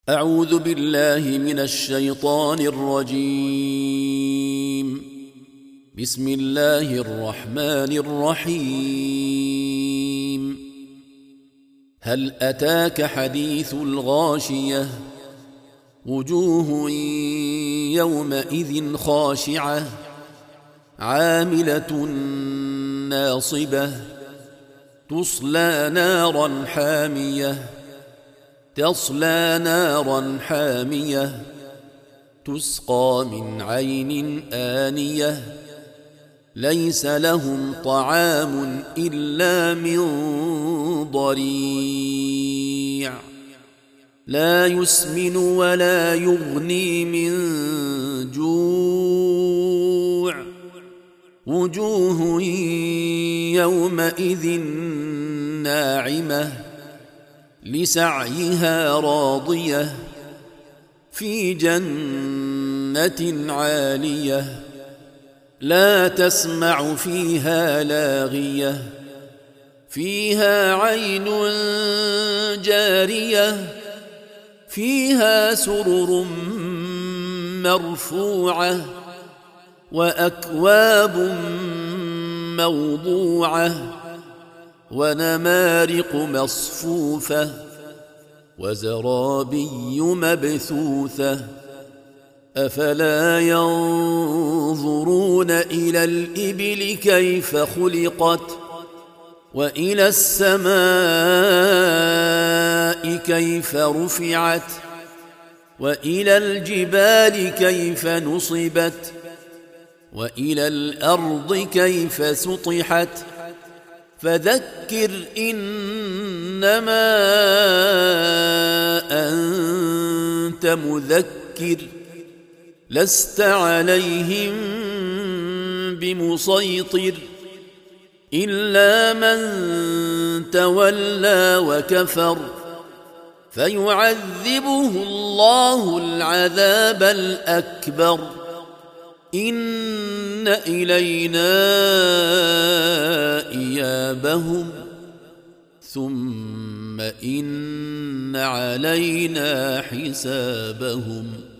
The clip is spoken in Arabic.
أعوذ بالله من الشيطان الرجيم. بسم الله الرحمن الرحيم. هل أتاك حديث الغاشية؟ وجوه يومئذ خاشعة عاملة ناصبة تصلى نارا حامية تسقى من عين آنية ليس لهم طعام إلا من ضريع لا يسمن ولا يغني من جوع وجوه يومئذ ناعمة لسعيها راضية في جنة عالية لا تسمع فيها لاغية فيها عين جارية فيها سرر مرفوعة وأكواب موضوعة ونمارق مصفوفة وزرابي مبثوثة أفلا ينظرون إلى الإبل كيف خلقت وإلى السماء كيف رفعت وإلى الجبال كيف نصبت وإلى الأرض كيف سطحت فذكر إنما أنت مذكر لست عليهم بمسيطر إلا من تولى وكفر فيعذبه الله العذاب الأكبر إن إلينا إيابهم ثم إن علينا حسابهم